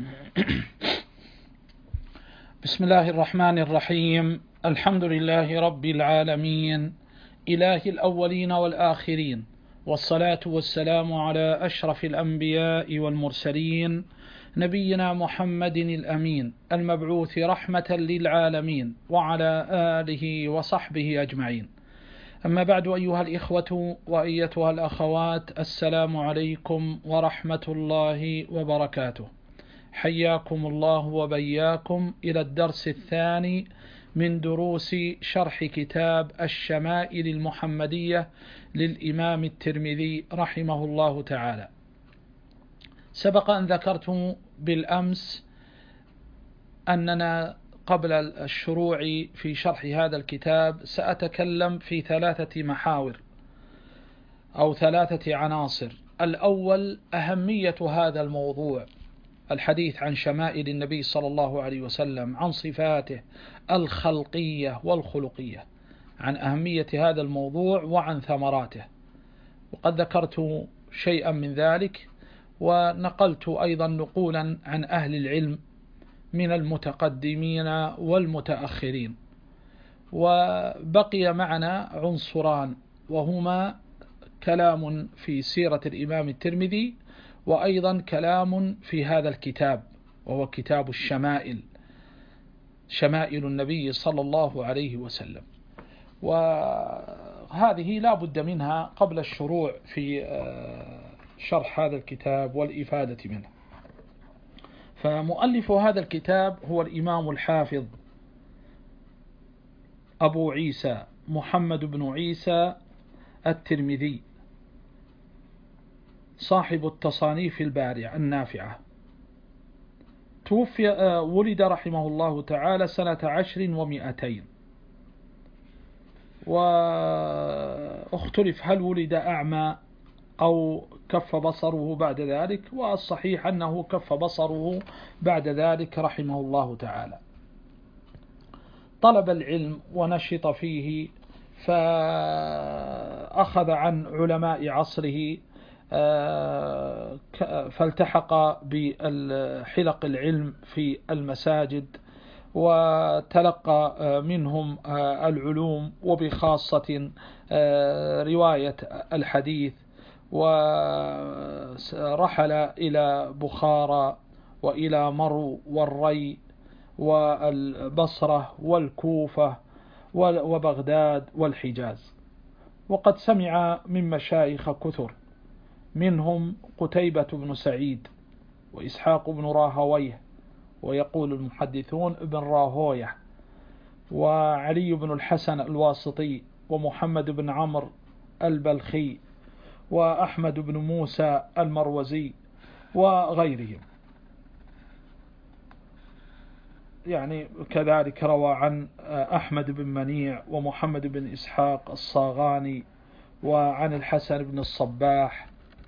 بسم الله الرحمن الرحيم. الحمد لله رب العالمين، إله الأولين والآخرين، والصلاة والسلام على أشرف الأنبياء والمرسلين، نبينا محمد الأمين المبعوث رحمة للعالمين، وعلى آله وصحبه أجمعين. أما بعد، أيها الإخوة وأيتها الأخوات، السلام عليكم ورحمة الله وبركاته. حياكم الله وبياكم إلى الدرس الثاني من دروس شرح كتاب الشمائل المحمدية للإمام الترمذي رحمه الله تعالى. سبق أن ذكرت بالأمس أننا قبل الشروع في شرح هذا الكتاب سأتكلم في 3 محاور أو 3 عناصر. الأول أهمية هذا الموضوع، الحديث عن شمائل النبي صلى الله عليه وسلم، عن صفاته الخلقية والخلقية، عن أهمية هذا الموضوع وعن ثمراته. وقد ذكرت شيئا من ذلك، ونقلت أيضا نقولا عن أهل العلم من المتقدمين والمتأخرين. وبقي معنا عنصران، وهما كلام في سيرة الإمام الترمذي، وأيضا كلام في هذا الكتاب، وهو كتاب الشمائل، شمائل النبي صلى الله عليه وسلم. وهذه لا بد منها قبل الشروع في شرح هذا الكتاب والإفادة منه. فمؤلف هذا الكتاب هو الإمام الحافظ أبو عيسى محمد بن عيسى الترمذي، صاحب التصانيف البارعة النافعة. توفي ولد رحمه الله تعالى سنة 10 و200، واختلف هل ولد أعمى أو كف بصره بعد ذلك، والصحيح أنه كف بصره بعد ذلك رحمه الله تعالى. طلب العلم ونشط فيه، فأخذ عن علماء عصره، فالتحق بحلق العلم في المساجد، وتلقى منهم العلوم، وبخاصة رواية الحديث، ورحل إلى بخارى وإلى مرو والري والبصرة والكوفة وبغداد والحجاز. وقد سمع من مشايخ كثر، منهم قتيبة بن سعيد، وإسحاق بن راهويه، ويقول المحدثون ابن راهويه، وعلي بن الحسن الواسطي، ومحمد بن عمرو البلخي، وأحمد بن موسى المروزي، وغيرهم. يعني كذلك روى عن أحمد بن منيع، ومحمد بن إسحاق الصاغاني، وعن الحسن بن الصباح،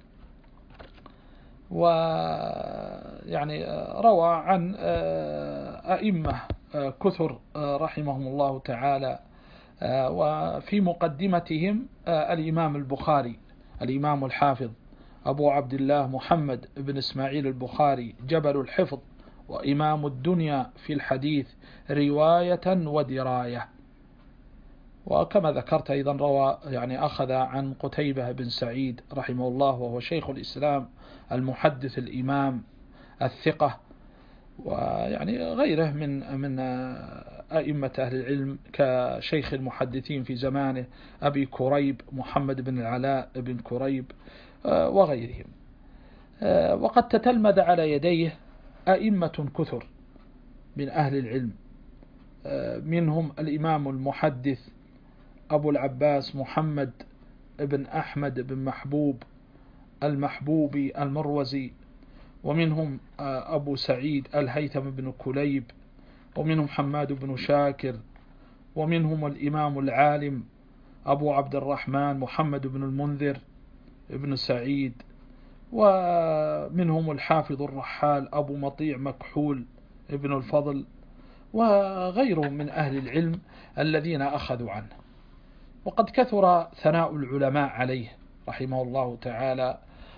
ويعني روى عن أئمة كثر رحمهم الله تعالى. وفي مقدمتهم الإمام البخاري، الإمام الحافظ أبو عبد الله محمد بن إسماعيل البخاري، جبل الحفظ، وإمام الدنيا في الحديث رواية ودراية. وكما ذكرت أيضا روى، يعني أخذ عن قتيبة بن سعيد رحمه الله، وهو شيخ الإسلام المحدث الإمام الثقة، ويعني غيره من أئمة أهل العلم كشيخ المحدثين في زمانه أبي كريب محمد بن العلاء بن كريب وغيرهم. وقد تتلمذ على يديه أئمة كثر من أهل العلم، منهم الإمام المحدث أبو العباس محمد بن أحمد بن محبوب المحبوبي المروزي، ومنهم أبو سعيد الهيثم بن كليب، ومنهم حماد بن شاكر، ومنهم الإمام العالم أبو عبد الرحمن محمد بن المنذر بن سعيد، ومنهم الحافظ الرحال أبو مطيع مكحول ابن الفضل، وغيرهم من أهل العلم الذين أخذوا عنه. وقد كثر ثناء العلماء عليه رحمه الله تعالى،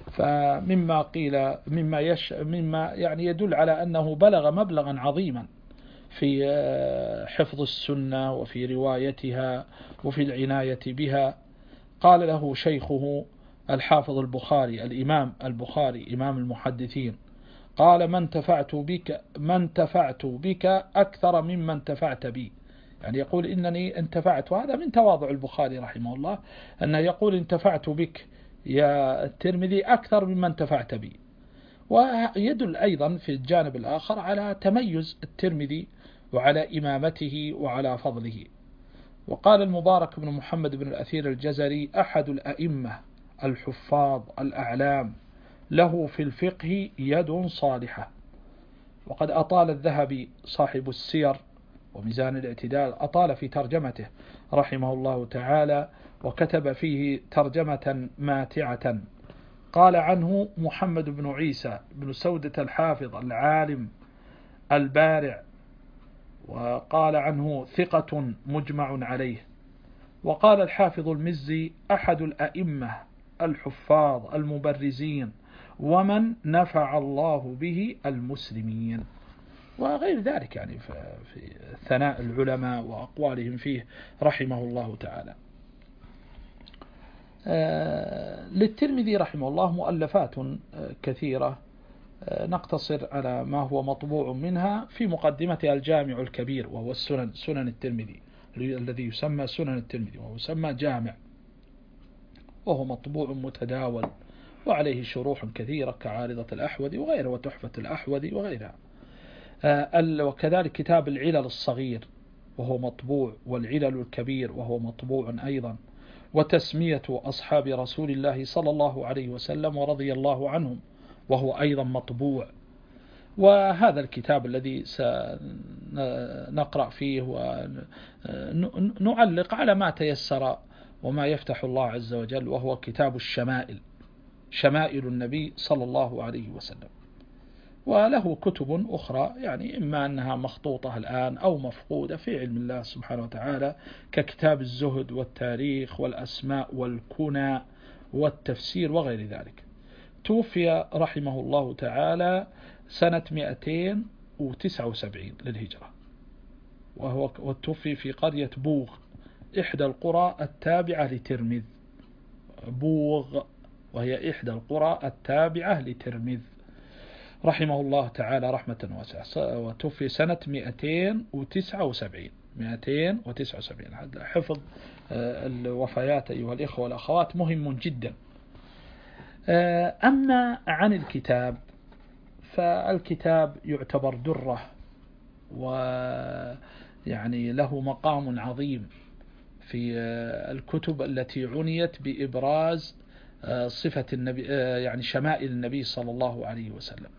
فمما قيل مما يعني يدل على أنه بلغ مبلغا عظيما في حفظ السنة وفي روايتها وفي العناية بها. قال له شيخه الحافظ البخاري، الإمام البخاري إمام المحدثين، قال ما انتفعت بك أكثر مما انتفعت بي. يعني يقول إنني انتفعت، وهذا من تواضع البخاري رحمه الله أنه يقول انتفعت بك يا الترمذي أكثر مما انتفعت بي. ويدل أيضا في الجانب الآخر على تميز الترمذي وعلى إمامته وعلى فضله. وقال المبارك بن محمد بن الأثير الجزري أحد الأئمة الحفاظ الأعلام، له في الفقه يد صالحة. وقد أطال الذهبي صاحب السير وميزان الاعتدال أطال في ترجمته رحمه الله تعالى، وكتب فيه ترجمة ماتعة. قال عنه محمد بن عيسى بن سودة الحافظ العالم البارع، وقال عنه ثقة مجمع عليه. وقال الحافظ المزي أحد الأئمة الحفاظ المبرزين، ومن نفع الله به المسلمين، وغير ذلك يعني في ثناء العلماء وأقوالهم فيه رحمه الله تعالى. للترمذي رحمه الله مؤلفات كثيرة، نقتصر على ما هو مطبوع منها في مقدمة الجامع الكبير، وهو سنن الترمذي الذي يسمى سنن الترمذي، وهو يسمى جامع، وهو مطبوع متداول وعليه شروح كثيرة كعارضة الأحوذي وغيرها وتحفة الأحوذي وغيرها. وكذلك كتاب العلل الصغير وهو مطبوع، والعلل الكبير وهو مطبوع أيضا، وتسمية أصحاب رسول الله صلى الله عليه وسلم ورضي الله عنهم وهو أيضا مطبوع. وهذا الكتاب الذي سنقرأ فيه ونعلق على ما تيسر وما يفتح الله عز وجل، وهو كتاب الشمائل، شمائل النبي صلى الله عليه وسلم. وله كتب أخرى يعني إما أنها مخطوطة الآن أو مفقودة في علم الله سبحانه وتعالى، ككتاب الزهد والتاريخ والأسماء والكنى والتفسير وغير ذلك. توفي رحمه الله تعالى سنة 279 للهجرة، وتوفي في قرية بوغ، إحدى القرى التابعة لترمذ. بوغ وهي إحدى القرى التابعة لترمذ رحمه الله تعالى رحمة واسعة. وتوفي سنة 279. هذا حفظ الوفيات أيها الإخوة والأخوات مهم جدا. أما عن الكتاب، فالكتاب يعتبر درة، ويعني له مقام عظيم في الكتب التي عنيت بإبراز صفة النبي، يعني شمائل النبي صلى الله عليه وسلم.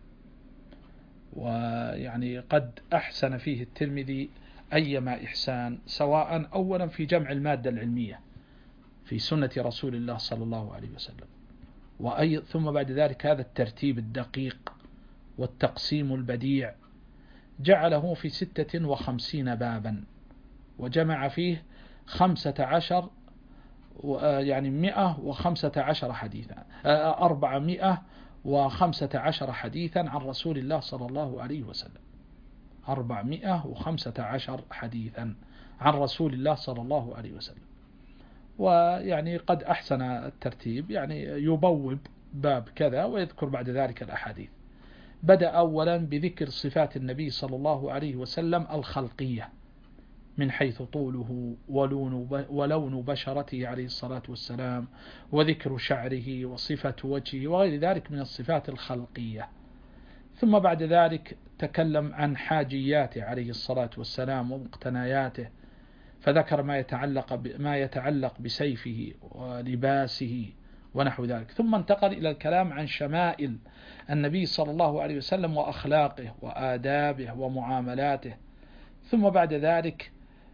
ويعني قد أحسن فيه الترمذي أيما إحسان، سواء أولا في جمع المادة العلمية في سنة رسول الله صلى الله عليه وسلم، ثم بعد ذلك هذا الترتيب الدقيق والتقسيم البديع، جعله في 56 بابا، وجمع فيه 15 يعني 115 حديثا، 415 حديثا عن رسول الله صلى الله عليه وسلم، 415 حديثا عن رسول الله صلى الله عليه وسلم. ويعني قد أحسن الترتيب، يعني يبوب باب كذا ويذكر بعد ذلك الأحاديث. بدأ أولا بذكر صفات النبي صلى الله عليه وسلم الخلقية، من حيث طوله ولون بشرته عليه الصلاة والسلام، وذكر شعره وصفة وجهه وغير ذلك من الصفات الخلقية. ثم بعد ذلك تكلم عن حاجياته عليه الصلاة والسلام ومقتنياته، فذكر ما يتعلق بسيفه ولباسه ونحو ذلك. ثم انتقل إلى الكلام عن شمائل النبي صلى الله عليه وسلم وأخلاقه وآدابه ومعاملاته. ثم بعد ذلك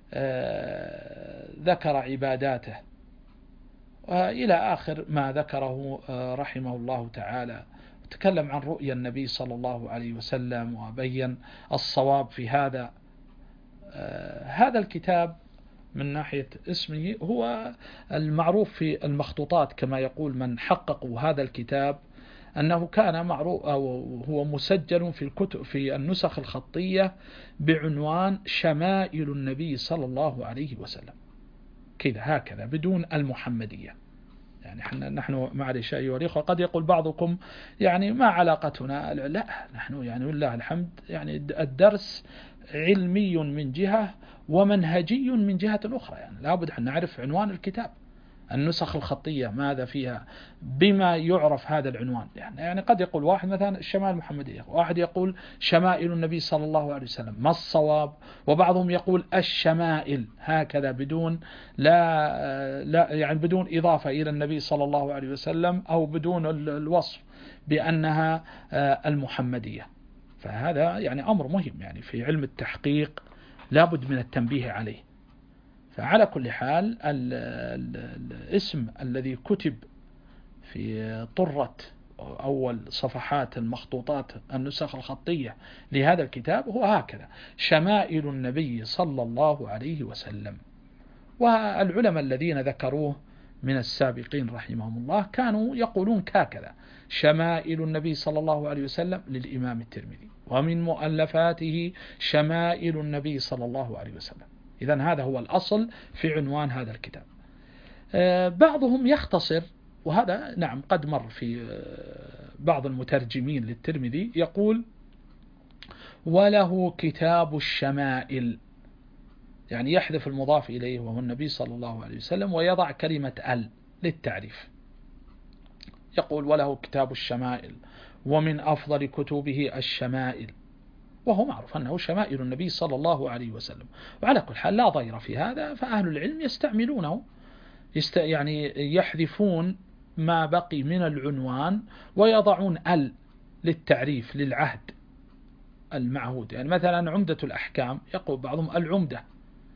ذكر عباداته إلى آخر ما ذكره رحمه الله تعالى. تكلم عن رؤيا النبي صلى الله عليه وسلم وبين الصواب في هذا. هذا الكتاب من ناحية اسمه هو المعروف في المخطوطات، كما يقول من حققوا هذا الكتاب أنه كان معروف أو هو مسجل في الكتب في النسخ الخطية بعنوان شمائل النبي صلى الله عليه وسلم، كذا هكذا بدون المحمدية. يعني نحن معلش أيها الأخوة قد يقول بعضكم يعني ما علاقتنا، لا نحن يعني والله الحمد يعني الدرس علمي من جهة ومنهجي من جهة أخرى، يعني لابد أن نعرف عنوان الكتاب، النسخ الخطية ماذا فيها، بما يعرف هذا العنوان. يعني قد يقول واحد مثلا الشمائل المحمدية، واحد يقول شمائل النبي صلى الله عليه وسلم، ما الصواب؟ وبعضهم يقول الشمائل هكذا بدون لا يعني بدون إضافة إلى النبي صلى الله عليه وسلم أو بدون الوصف بأنها المحمدية. فهذا يعني أمر مهم يعني في علم التحقيق لابد من التنبيه عليه. فعلى كل حال الاسم الذي كتب في طرة أول صفحات المخطوطات النسخ الخطية لهذا الكتاب هو هكذا: شمائل النبي صلى الله عليه وسلم. والعلماء الذين ذكروه من السابقين رحمهم الله كانوا يقولون هكذا: شمائل النبي صلى الله عليه وسلم للإمام الترمذي، ومن مؤلفاته شمائل النبي صلى الله عليه وسلم. إذن هذا هو الأصل في عنوان هذا الكتاب. بعضهم يختصر، وهذا نعم قد مر في بعض المترجمين للترمذي، يقول وله كتاب الشمائل، يعني يحذف المضاف إليه وهو النبي صلى الله عليه وسلم ويضع كلمة ال للتعريف، يقول وله كتاب الشمائل ومن أفضل كتبه الشمائل، وهو معروف أنه شمائل النبي صلى الله عليه وسلم. وعلى كل حال لا ضير في هذا، فأهل العلم يستعملونه، يعني يحذفون ما بقي من العنوان ويضعون ال للتعريف للعهد المعهود. يعني مثلا عمدة الأحكام يقول بعضهم العمدة،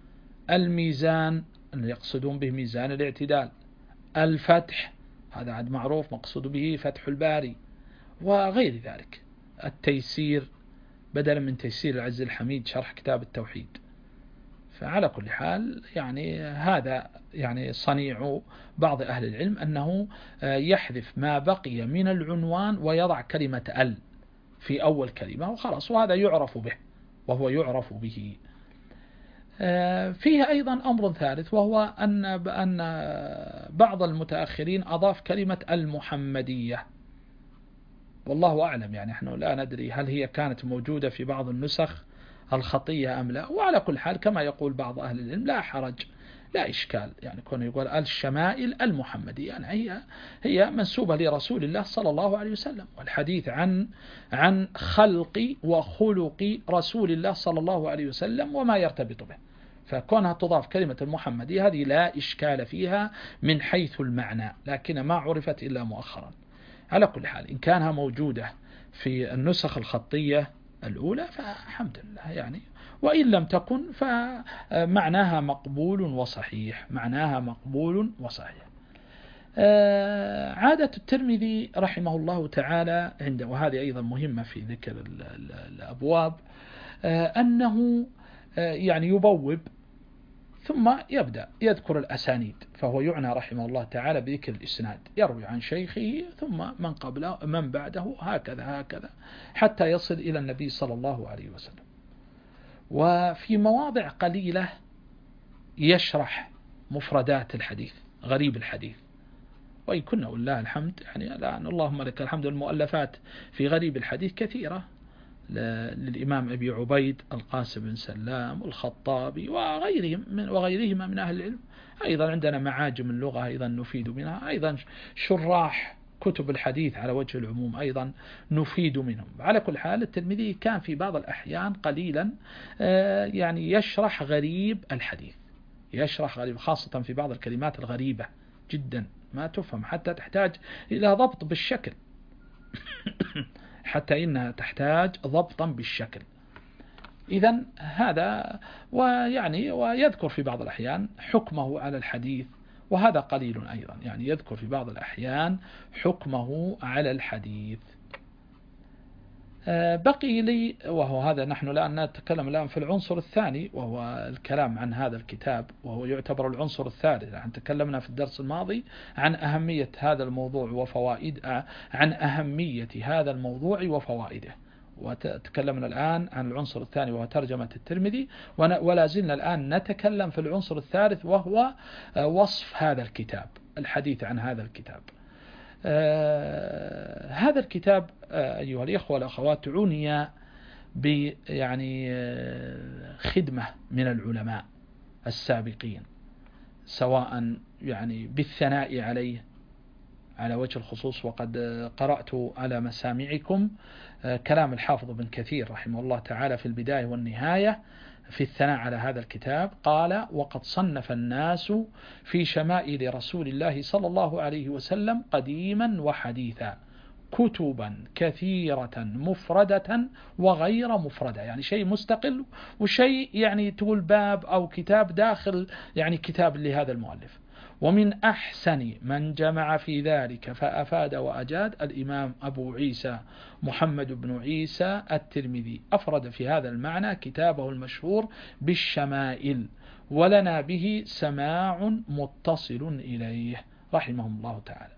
الميزان يقصدون به ميزان الاعتدال، الفتح هذا عاد معروف مقصود به فتح الباري، وغير ذلك، التيسير بدلا من تيسير العز الحميد شرح كتاب التوحيد. فعلى كل حال يعني هذا يعني صنيع بعض أهل العلم أنه يحذف ما بقي من العنوان ويضع كلمة ال في أول كلمة وخلاص، وهذا يعرف به وهو يعرف به. فيه أيضا أمر ثالث، وهو أن بعض المتأخرين أضاف كلمة المحمدية، والله أعلم، يعني نحن لا ندري هل هي كانت موجودة في بعض النسخ الخطية أم لا. وعلى كل حال كما يقول بعض أهل العلم لا حرج لا إشكال، يعني كونه يقول الشمائل المحمدية يعني هي منسوبة لرسول الله صلى الله عليه وسلم، والحديث عن خلق وخلق رسول الله صلى الله عليه وسلم وما يرتبط به، فكونها تضاف كلمة المحمدية هذه لا إشكال فيها من حيث المعنى، لكن ما عرفت إلا مؤخرا. على كل حال إن كانها موجودة في النسخ الخطية الأولى فالحمد لله يعني، وإن لم تكن فمعناها مقبول وصحيح، معناها مقبول وصحيح. عادة الترمذي رحمه الله تعالى عنده، وهذه أيضا مهمة في ذكر الأبواب، أنه يعني يبوب ثم يبدأ يذكر الأسانيد، فهو يعنى رحمه الله تعالى بذكر الإسناد، يروي عن شيخه ثم من قبله من بعده هكذا حتى يصل إلى النبي صلى الله عليه وسلم. وفي مواضع قليلة يشرح مفردات الحديث، غريب الحديث، وإن كنا والله الحمد يعني الآن اللهم لك الحمد المؤلفات في غريب الحديث كثيرة للإمام أبي عبيد القاسم بن سلام الخطابي وغيرهما من أهل العلم. أيضا عندنا معاجم اللغة أيضا نفيد منها، أيضا شراح كتب الحديث على وجه العموم أيضا نفيد منهم. على كل حال الترمذي كان في بعض الأحيان قليلا يعني يشرح غريب الحديث، يشرح غريب، خاصة في بعض الكلمات الغريبة جدا ما تفهم حتى تحتاج إلى ضبط بالشكل حتى إنها تحتاج ضبطا بالشكل. إذن هذا ويذكر في بعض الأحيان حكمه على الحديث، وهذا قليل أيضا، يعني يذكر في بعض الأحيان حكمه على الحديث. بقي لي، وهو هذا نحن الآن نتكلم الآن في العنصر الثاني، وهو الكلام عن هذا الكتاب، وهو يعتبر العنصر الثالث. نحن تكلمنا في الدرس الماضي عن أهمية هذا الموضوع وفوائد، عن أهمية هذا الموضوع وفوائده، وتكلمنا الآن عن العنصر الثاني وهو ترجمة الترمذي، ولا زلنا الآن نتكلم في العنصر الثالث وهو وصف هذا الكتاب، الحديث عن هذا الكتاب. هذا الكتاب أيها الإخوة والأخوات عني يعني خدمة من العلماء السابقين، سواء يعني بالثناء عليه على وجه الخصوص، وقد قرأت على مسامعكم كلام الحافظ بن كثير رحمه الله تعالى في البداية والنهاية في الثناء على هذا الكتاب. قال: وقد صنف الناس في شمائل رسول الله صلى الله عليه وسلم قديما وحديثا كتبا كثيرة مفردة وغير مفردة، يعني شيء مستقل وشيء يعني تقول باب أو كتاب داخل يعني كتاب لهذا المؤلف. ومن أحسن من جمع في ذلك فأفاد وأجاد الإمام أبو عيسى محمد بن عيسى الترمذي، أفرد في هذا المعنى كتابه المشهور بالشمائل، ولنا به سماع متصل إليه رحمهم الله تعالى.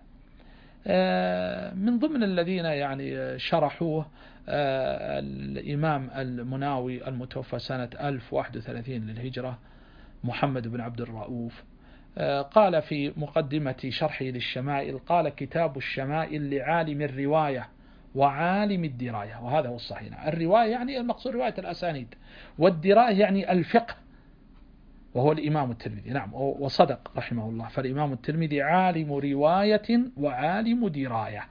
من ضمن الذين يعني شرحوه الإمام المناوي المتوفى سنة 1031 للهجرة محمد بن عبد الرؤوف، قال في مقدمة شرحه للشمائل: قال: كتاب الشمائل لعالم الرواية وعالم الدراية. وهذا هو الصحيح. الرواية يعني المقصود رواية الأسانيد، والدراية يعني الفقه، وهو الإمام الترمذي. نعم، وصدق رحمه الله، فالإمام الترمذي عالم رواية وعالم دراية.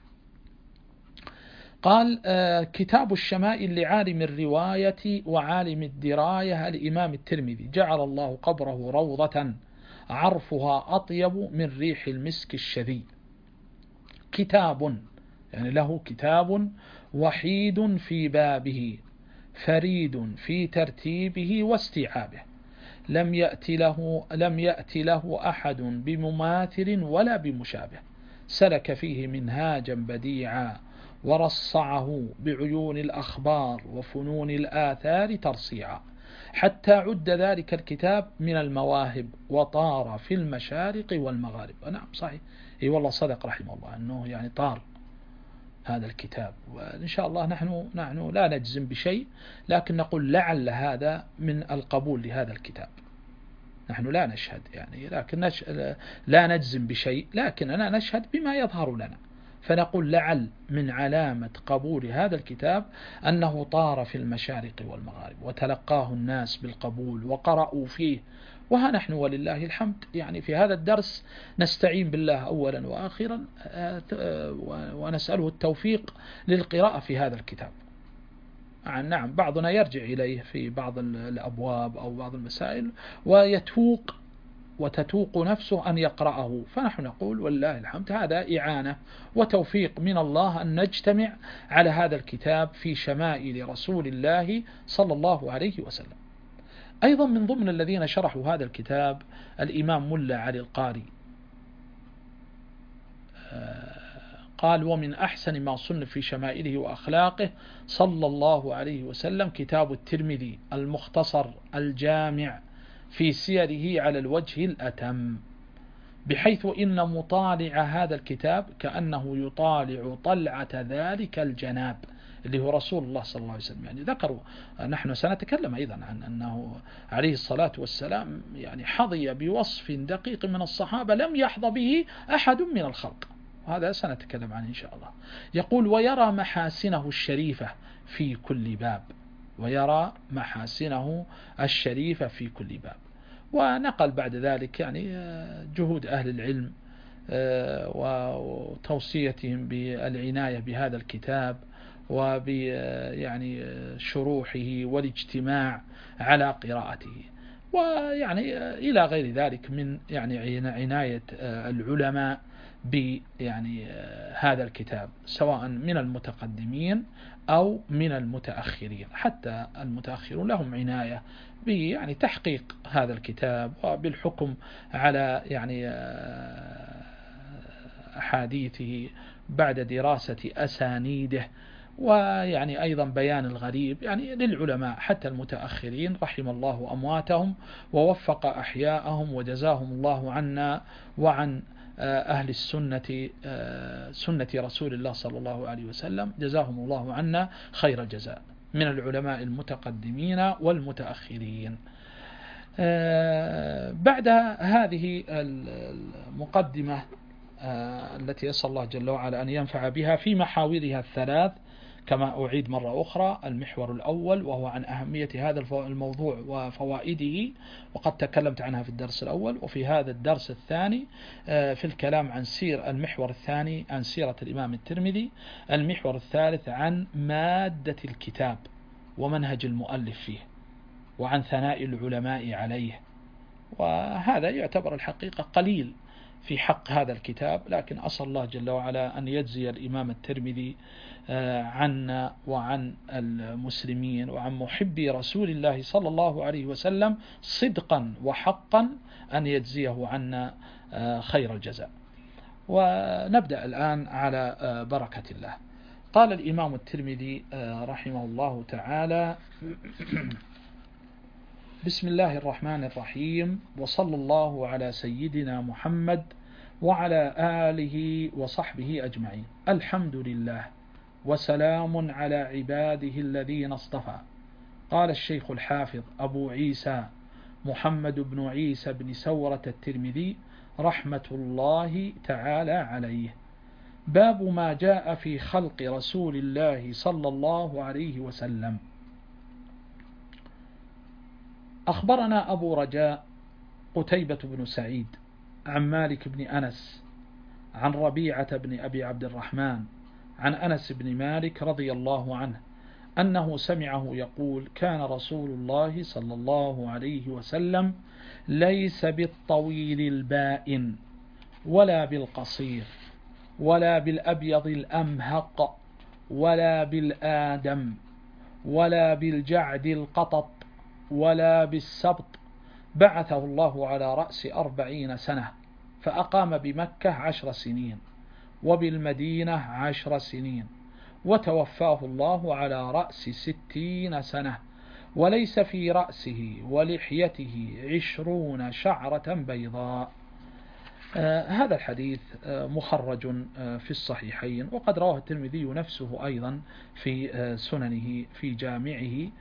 قال: كتاب الشمائل لعالم الرواية وعالم الدراية الإمام الترمذي، جعل الله قبره روضة عرفها أطيب من ريح المسك الشذي. كتاب يعني له كتاب وحيد في بابه، فريد في ترتيبه واستيعابه، لم يأت له أحد بمماثل ولا بمشابه، سلك فيه منهاجا بديعا ورصعه بعيون الأخبار وفنون الآثار ترصيعا، حتى عد ذلك الكتاب من المواهب وطار في المشارق والمغارب. نعم صحيح، اي والله صدق رحمه الله أنه يعني طار هذا الكتاب. وإن شاء الله نحن لا نجزم بشيء، لكن نقول لعل هذا من القبول لهذا الكتاب. نحن لا نشهد يعني، لكن لا نجزم بشيء، لكننا نشهد بما يظهر لنا، فنقول لعل من علامة قبول هذا الكتاب أنه طار في المشارق والمغارب وتلقاه الناس بالقبول وقرأوا فيه. وها نحن ولله الحمد يعني في هذا الدرس نستعين بالله أولا وآخرا، ونسأله التوفيق للقراءة في هذا الكتاب. نعم بعضنا يرجع إليه في بعض الأبواب أو بعض المسائل وتتوق نفسه أن يقرأه، فنحن نقول والله الحمد هذا إعانة وتوفيق من الله أن نجتمع على هذا الكتاب في شمائل رسول الله صلى الله عليه وسلم. أيضا من ضمن الذين شرحوا هذا الكتاب الإمام ملا علي القاري، قال: ومن أحسن ما صنف في شمائله وأخلاقه صلى الله عليه وسلم كتاب الترمذي المختصر الجامع في سيره على الوجه الأتم، بحيث إن مطالع هذا الكتاب كأنه يطالع طلعة ذلك الجناب اللي هو رسول الله صلى الله عليه وسلم. يعني ذكروا، نحن سنتكلم أيضا عن أنه عليه الصلاة والسلام يعني حظي بوصف دقيق من الصحابة لم يحظى به أحد من الخلق، وهذا سنتكلم عنه إن شاء الله. يقول: ويرى محاسنه الشريفة في كل باب، ويرى محاسنه الشريفة في كل باب. ونقل بعد ذلك يعني جهود أهل العلم وتوصيتهم بالعناية بهذا الكتاب وبيعني شروحه والاجتماع على قراءته، ويعني إلى غير ذلك من يعني عناية العلماء يعني هذا الكتاب، سواء من المتقدمين أو من المتأخرين. حتى المتأخرون لهم عناية يعني تحقيق هذا الكتاب وبالحكم على يعني أحاديثه بعد دراسة أسانيده ويعني أيضا بيان الغريب يعني للعلماء حتى المتأخرين رحم الله أمواتهم ووفق أحياءهم وجزاهم الله عنا وعن أهل السنة سنة رسول الله صلى الله عليه وسلم، جزاهم الله عنا خير الجزاء من العلماء المتقدمين والمتأخرين. بعد هذه المقدمة التي أسأل الله جل وعلا أن ينفع بها في محاورها الثلاث، كما أعيد مرة أخرى: المحور الأول وهو عن أهمية هذا الموضوع وفوائده، وقد تكلمت عنها في الدرس الأول، وفي هذا الدرس الثاني في الكلام عن المحور الثاني عن سيرة الإمام الترمذي، المحور الثالث عن مادة الكتاب ومنهج المؤلف فيه، وعن ثناء العلماء عليه. وهذا يعتبر الحقيقة قليل في حق هذا الكتاب، لكن أسأل الله جل وعلا أن يجزي الإمام الترمذي عنا وعن المسلمين وعن محبي رسول الله صلى الله عليه وسلم صدقا وحقا أن يجزيه عنا خير الجزاء. ونبدأ الآن على بركة الله. قال الإمام الترمذي رحمه الله تعالى: بسم الله الرحمن الرحيم، وصلى الله على سيدنا محمد وعلى آله وصحبه أجمعين. الحمد لله وسلام على عباده الذين اصطفى. قال الشيخ الحافظ أبو عيسى محمد بن عيسى بن سورة الترمذي رحمة الله تعالى عليه: باب ما جاء في خلق رسول الله صلى الله عليه وسلم. أخبرنا أبو رجاء قتيبة بن سعيد عن مالك بن أنس عن ربيعة بن أبي عبد الرحمن عن أنس بن مالك رضي الله عنه أنه سمعه يقول: كان رسول الله صلى الله عليه وسلم ليس بالطويل البائن ولا بالقصير ولا بالأبيض الأمهق ولا بالآدم ولا بالجعد القطط ولا بالسبط، بعثه الله على رأس 40 سنة، فأقام بمكة 10 سنين وبالمدينة 10 سنين، وتوفاه الله على رأس 60 سنة، وليس في رأسه ولحيته 20 شعرة بيضاء. هذا الحديث مخرج في الصحيحين، وقد رواه الترمذي نفسه أيضا في سننه في جامعه.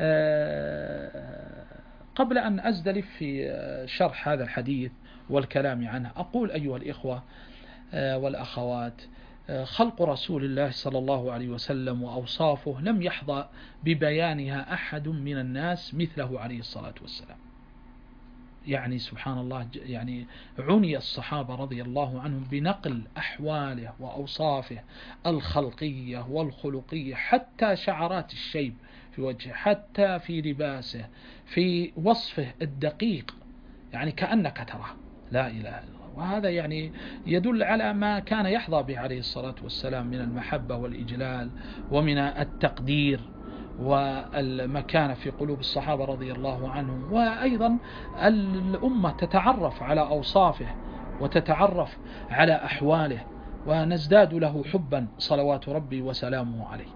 قبل أن أزدلف في شرح هذا الحديث والكلام عنه، أقول أيها الإخوة والأخوات: خلق رسول الله صلى الله عليه وسلم وأوصافه لم يحظى ببيانها أحد من الناس مثله عليه الصلاة والسلام. يعني سبحان الله، يعني عني الصحابة رضي الله عنهم بنقل أحواله وأوصافه الخلقية والخلقية، حتى شعرات الشيب في وجهه، حتى في لباسه، في وصفه الدقيق، يعني كأنك تراه، لا إله إلا الله. وهذا يعني يدل على ما كان يحظى به عليه الصلاة والسلام من المحبة والإجلال ومن التقدير والمكانة في قلوب الصحابة رضي الله عنهم. وأيضا الأمة تتعرف على أوصافه وتتعرف على أحواله، ونزداد له حبا صلوات ربي وسلامه عليه.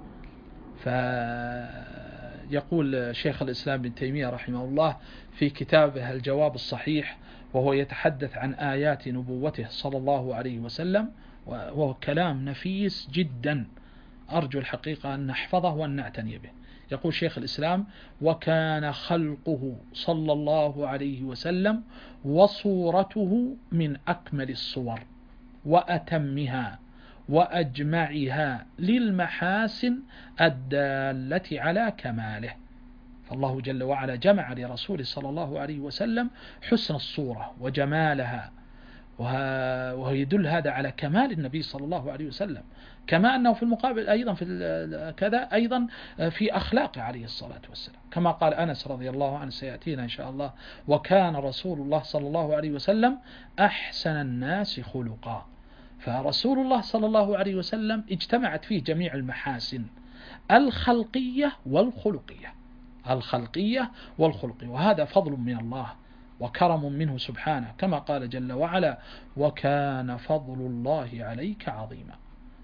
فيقول شيخ الإسلام ابن تيمية رحمه الله في كتابه الجواب الصحيح، وهو يتحدث عن آيات نبوته صلى الله عليه وسلم، وهو كلام نفيس جدا، أرجو الحقيقة أن نحفظه وأن نعتني به. يقول شيخ الإسلام: وكان خلقه صلى الله عليه وسلم وصورته من أكمل الصور وأتمها وأجمعها للمحاسن الدالة على كماله. فالله جل وعلا جمع لرسوله صلى الله عليه وسلم حسن الصورة وجمالها، وهو يدل هذا على كمال النبي صلى الله عليه وسلم، كما أنه في المقابل أيضا في كذا أيضا في أخلاقه عليه الصلاة والسلام، كما قال أنس رضي الله عنه سيأتينا إن شاء الله: وكان رسول الله صلى الله عليه وسلم أحسن الناس خلقا. فرسول الله صلى الله عليه وسلم اجتمعت فيه جميع المحاسن الخلقية والخلقية، الخلقية والخلقية، وهذا فضل من الله وكرم منه سبحانه، كما قال جل وعلا: وكان فضل الله عليك عظيما.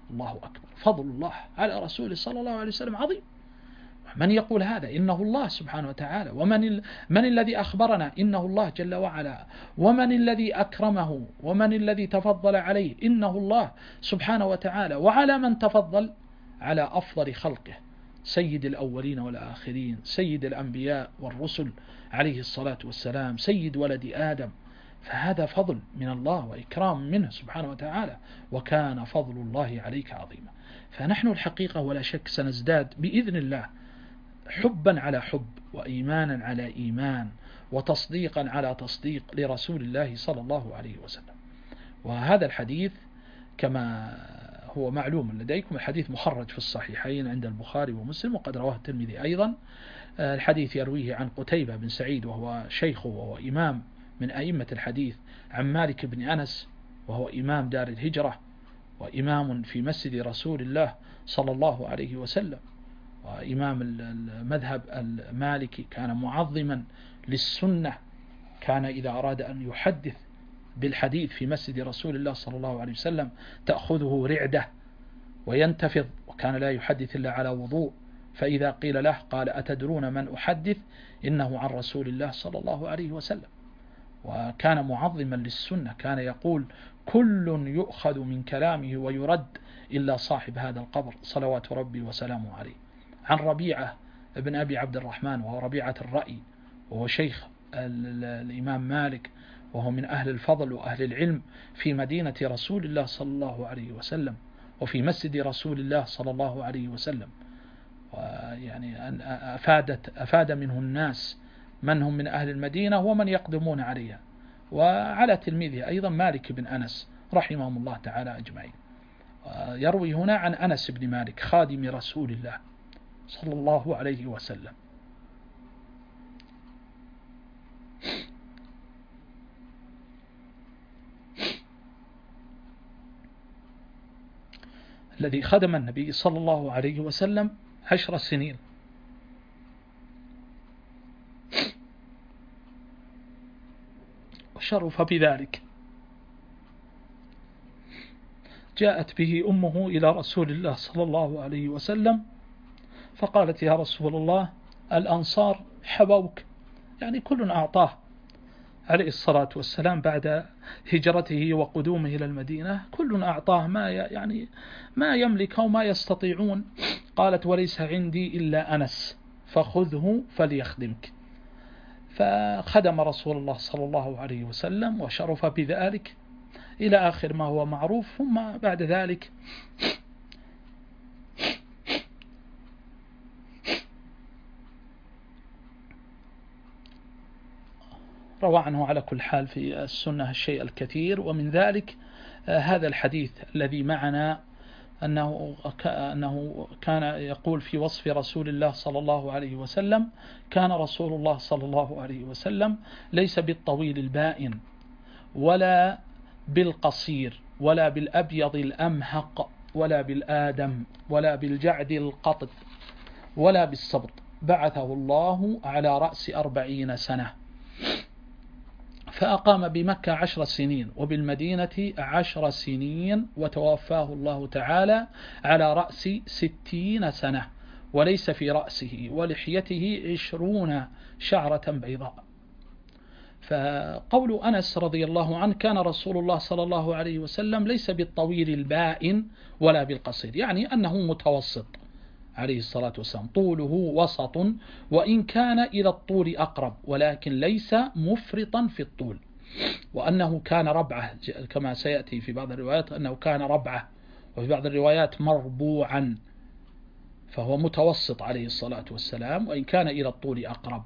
الله أكبر، فضل الله على رسوله صلى الله عليه وسلم عظيم. من يقول هذا؟ إنه الله سبحانه وتعالى. من الذي أخبرنا؟ إنه الله جل وعلا. ومن الذي أكرمه ومن الذي تفضل عليه؟ إنه الله سبحانه وتعالى. وعلى من تفضل؟ على أفضل خلقه، سيد الأولين والآخرين، سيد الأنبياء والرسل عليه الصلاة والسلام، سيد ولد آدم. فهذا فضل من الله وإكرام منه سبحانه وتعالى، وكان فضل الله عليك عظيما. فنحن الحقيقة ولا شك سنزداد بإذن الله حبا على حب، وإيمانا على إيمان، وتصديقا على تصديق لرسول الله صلى الله عليه وسلم. وهذا الحديث كما هو معلوم لديكم، الحديث مخرج في الصحيحين عند البخاري ومسلم، وقد رواه الترمذي أيضا. الحديث يرويه عن قتيبة بن سعيد وهو شيخه وهو إمام من أئمة الحديث، عن مالك بن أنس وهو إمام دار الهجرة وإمام في مسجد رسول الله صلى الله عليه وسلم، وإمام المذهب المالكي، كان معظما للسنة، كان إذا أراد أن يحدث بالحديث في مسجد رسول الله صلى الله عليه وسلم تأخذه رعدة وينتفض، وكان لا يحدث إلا على وضوء. فإذا قيل له قال: أتدرون من أحدث؟ إنه عن رسول الله صلى الله عليه وسلم. وكان معظما للسنة، كان يقول: كل يؤخذ من كلامه ويرد إلا صاحب هذا القبر صلوات ربي وسلامه عليه. عن ربيعة ابن أبي عبد الرحمن، وهو ربيعة الرأي، وهو شيخ الإمام مالك، وهو من أهل الفضل وأهل العلم في مدينة رسول الله صلى الله عليه وسلم، وفي مسجد رسول الله صلى الله عليه وسلم. ويعني أن أفاد منه الناس من هم من أهل المدينة ومن يقدمون عليها. وعلى تلميذه أيضا مالك بن أنس رحمهم الله تعالى أجمعين. يروي هنا عن أنس بن مالك خادم رسول الله صلى الله عليه وسلم. الذي خدم النبي صلى الله عليه وسلم 10 سنين، وشرف بذلك. جاءت به أمه إلى رسول الله صلى الله عليه وسلم فقالت: يا رسول الله، الأنصار حبوك، يعني كل أعطاه عليه الصلاة والسلام بعد هجرته وقدومه إلى المدينة، كل أعطاه ما يملك وما يستطيعون. قالت: وليس عندي إلا أنس فخذه فليخدمك. فخدم رسول الله صلى الله عليه وسلم وشرف بذلك إلى آخر ما هو معروف. ثم بعد ذلك روى عنه على كل حال في السنة الشيء الكثير، ومن ذلك هذا الحديث الذي معنا أنه كان يقول في وصف رسول الله صلى الله عليه وسلم: كان رسول الله صلى الله عليه وسلم ليس بالطويل البائن ولا بالقصير ولا بالأبيض الأمهق ولا بالآدم ولا بالجعد القطط ولا بالصبط، بعثه الله على رأس 40 سنة، فأقام بمكة 10 سنين وبالمدينة 10 سنين، وتوفاه الله تعالى على رأس 60 سنة، وليس في رأسه ولحيته 20 شعرة بيضاء. فقول أنس رضي الله عنه: كان رسول الله صلى الله عليه وسلم ليس بالطويل البائن ولا بالقصير، يعني أنه متوسط عليه الصلاة والسلام، طوله وسط، وإن كان إلى الطول أقرب، ولكن ليس مفرطا في الطول. وأنه كان ربعة، كما سيأتي في بعض الروايات أنه كان ربعة، وفي بعض الروايات مربوعا، فهو متوسط عليه الصلاة والسلام، وإن كان إلى الطول أقرب.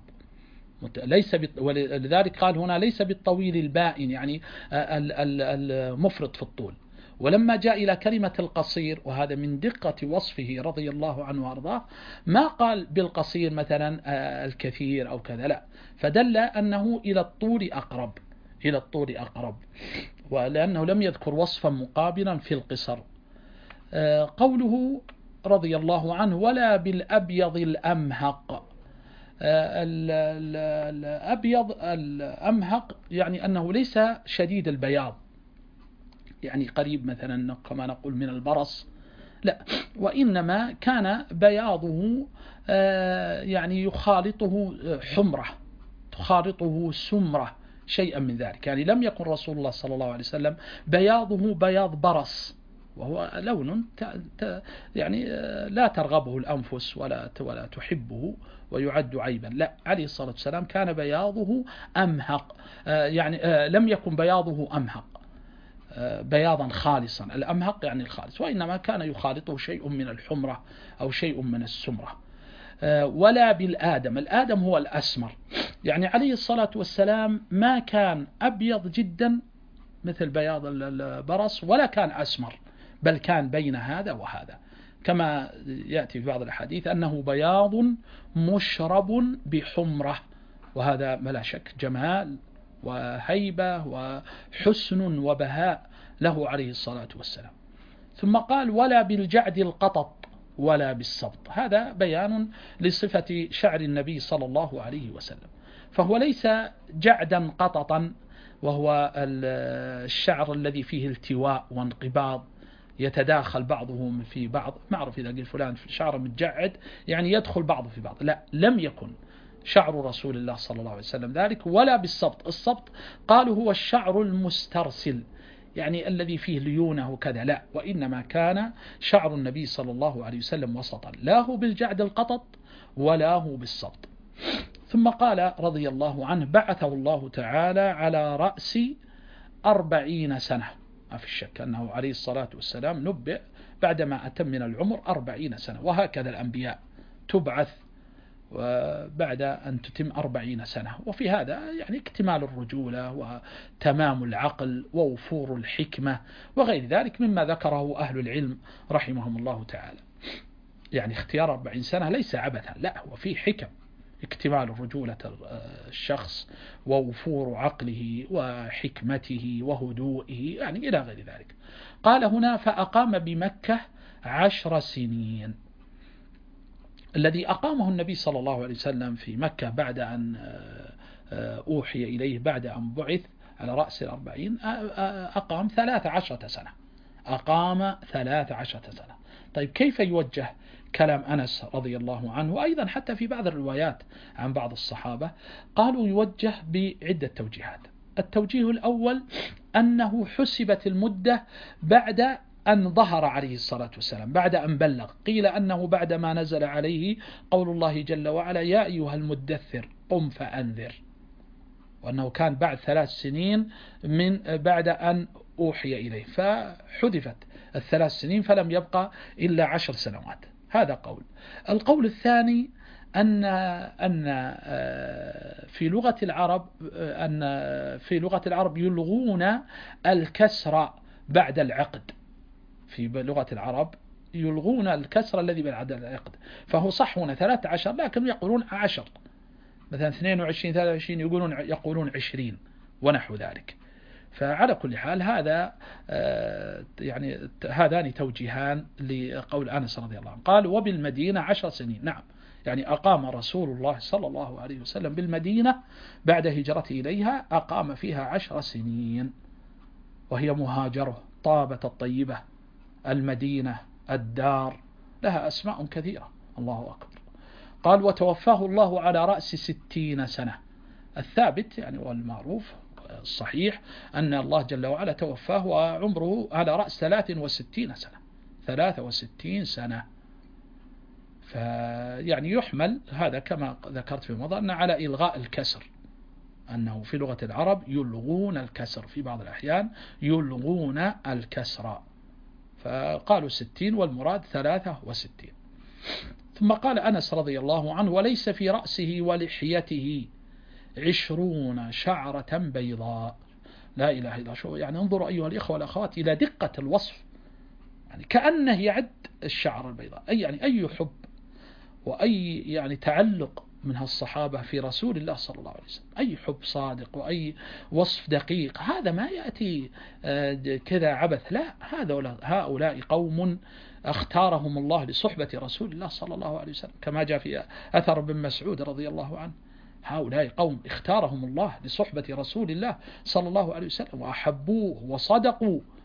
ولذلك قال هنا: ليس بالطويل البائن، يعني المفرط في الطول. ولما جاء إلى كلمة القصير، وهذا من دقة وصفه رضي الله عنه وارضاه، ما قال بالقصير مثلا الكثير أو كذا، لا، فدل أنه إلى الطول أقرب، إلى الطول أقرب، ولأنه لم يذكر وصفا مقابلا في القصر. قوله رضي الله عنه: ولا بالأبيض الأمهق. الأبيض الأمهق يعني أنه ليس شديد البياض، يعني قريب مثلا كما نقول من البرص، لا، وإنما كان بياضه يعني يخالطه حمرة، تخالطه سمرة، شيئا من ذلك. يعني لم يكن رسول الله صلى الله عليه وسلم بياضه بياض برص، وهو لون يعني لا ترغبه الأنفس ولا تحبه ويعد عيبا. لا، عليه الصلاة والسلام كان بياضه أمهق، يعني لم يكن بياضه أمهق بياضا خالصا، الأمهق يعني الخالص، وإنما كان يخالطه شيء من الحمرة أو شيء من السمرة. ولا بالآدم، الآدم هو الأسمر، يعني عليه الصلاة والسلام ما كان أبيض جدا مثل بياض البرص ولا كان أسمر، بل كان بين هذا وهذا، كما يأتي في بعض الحديث أنه بياض مشرب بحمرة، وهذا بلا شك جمال وهيبة وحسن وبهاء له عليه الصلاة والسلام. ثم قال ولا بالجعد القطط ولا بالسبط، هذا بيان لصفة شعر النبي صلى الله عليه وسلم، فهو ليس جعدا قططا، وهو الشعر الذي فيه التواء وانقباض يتداخل بعضهم في بعض، معروف إذا قل فلان في شعر متجعد يعني يدخل بعضه في بعض، لا، لم يكن شعر رسول الله صلى الله عليه وسلم ذلك. ولا بالسبط، السبط قالوا هو الشعر المسترسل، يعني الذي فيه ليونه وكذا، لا، وإنما كان شعر النبي صلى الله عليه وسلم وسطا، لا هو بالجعد القطط ولا هو بالسبط. ثم قال رضي الله عنه بعثه الله تعالى على رأس 40 سنة، ما في الشك أنه عليه الصلاة والسلام نبئ بعدما أتم من العمر 40 سنة، وهكذا الأنبياء تبعث بعد أن تتم 40 سنة، وفي هذا يعني اكتمال الرجولة وتمام العقل ووفور الحكمة وغير ذلك مما ذكره أهل العلم رحمهم الله تعالى. يعني اختيار 40 سنة ليس عبثا، لا، هو فيه حكم، اكتمال رجولة الشخص ووفور عقله وحكمته وهدوئه، يعني إلى غير ذلك. قال هنا فأقام بمكة 10 سنين. الذي أقامه النبي صلى الله عليه وسلم في مكة بعد أن أوحي إليه، بعد أن بعث على رأس 40، أقام 13 سنة، أقام 13 سنة. طيب كيف يوجه كلام أنس رضي الله عنه، وأيضا حتى في بعض الروايات عن بعض الصحابة قالوا يوجه بعدة توجيهات. التوجيه الأول أنه حسبت المدة بعد أن ظهر عليه الصلاة والسلام، بعد أن بلغ. قيل أنه بعد ما نزل عليه قول الله جل وعلا يا أيها المدثر قم فأنذر، وأنه كان بعد 3 سنين من بعد أن أوحي إليه، فحذفت 3 سنين فلم يبقى إلا 10 سنوات. هذا قول. القول الثاني أن في لغة العرب يلغون الكسر بعد العقد، في لغة العرب يلغون الكسر الذي بعد العقد، فهو صح هنا 13 لكن يقولون 10، مثلا 22 23 يقولون 20 ونحو ذلك. فعلى كل حال هذا يعني هذان توجيهان لقول أنس رضي الله عنه. قال وبالمدينة 10 سنين، نعم، يعني أقام رسول الله صلى الله عليه وسلم بالمدينة بعد هجرته إليها، أقام فيها 10 سنين، وهي مهاجره طابة الطيبة، المدينة، الدار، لها أسماء كثيرة، الله أكبر. قال وتوفاه الله على رأس 60 سنة. الثابت يعني والمعروف الصحيح أن الله جل وعلا توفاه وعمره على رأس 63 سنة، 63 سنة. فيعني يحمل هذا كما ذكرت في الموضوع أن على إلغاء الكسر، أنه في لغة العرب يلغون الكسر، في بعض الأحيان يلغون الكسر، فقالوا 60 والمراد 63. ثم قال أنس رضي الله عنه وليس في رأسه ولحيته 20 شعرة بيضاء. لا إله إلا شو، يعني انظروا أيها الإخوة والأخوات إلى دقة الوصف، يعني كأنه يعد الشعر البيضاء، أي حب وأي يعني تعلق من هالصحابة في رسول الله صلى الله عليه وسلم، أي حب صادق وأي وصف دقيق، هذا ما يأتي كذا عبث، لا، هؤلاء قوم اختارهم الله لصحبة رسول الله صلى الله عليه وسلم، كما جاء في أثر بن مسعود رضي الله عنه، هؤلاء قوم اختارهم الله لصحبة رسول الله صلى الله عليه وسلم وأحبوه وصدقوا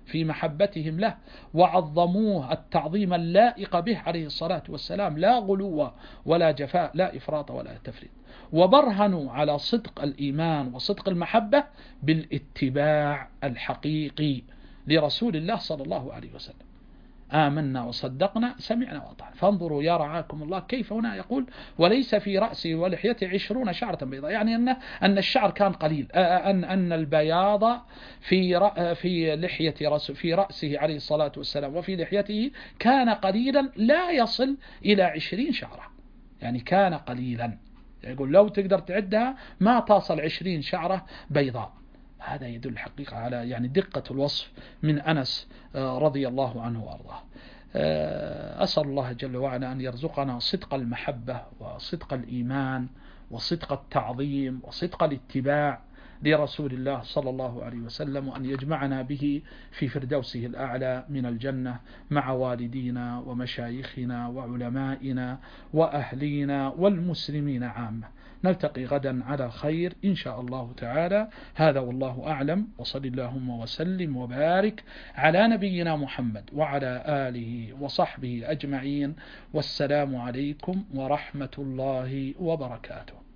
في محبتهم له، وعظموه التعظيم اللائق به عليه الصلاة والسلام، لا غلو ولا جفاء، لا إفراط ولا تفريط. وبرهنوا على صدق الإيمان وصدق المحبة بالاتباع الحقيقي لرسول الله صلى الله عليه وسلم. آمنا وصدقنا سمعنا وأطعنا. فانظروا يا رعاكم الله كيف هنا يقول في رأسه ولحيته 20 شعرة بيضاء، يعني أن الشعر كان قليل، أن البياض في لحية في رأسه عليه الصلاة والسلام وفي لحيته كان قليلا لا يصل إلى 20 شعرة، يعني كان قليلا، يقول لو تقدر تعدها ما تصل 20 شعرة بيضاء. هذا يدل الحقيقة على يعني دقة الوصف من أنس رضي الله عنه وأرضاه. أسأل الله جل وعلا أن يرزقنا صدق المحبة وصدق الإيمان وصدق التعظيم وصدق الاتباع لرسول الله صلى الله عليه وسلم، وأن يجمعنا به في فردوسه الأعلى من الجنة مع والدينا ومشايخنا وعلمائنا وأهلينا والمسلمين عامة. نلتقي غدا على خير إن شاء الله تعالى. هذا والله أعلم، وصل اللهم وسلم وبارك على نبينا محمد وعلى آله وصحبه أجمعين، والسلام عليكم ورحمة الله وبركاته.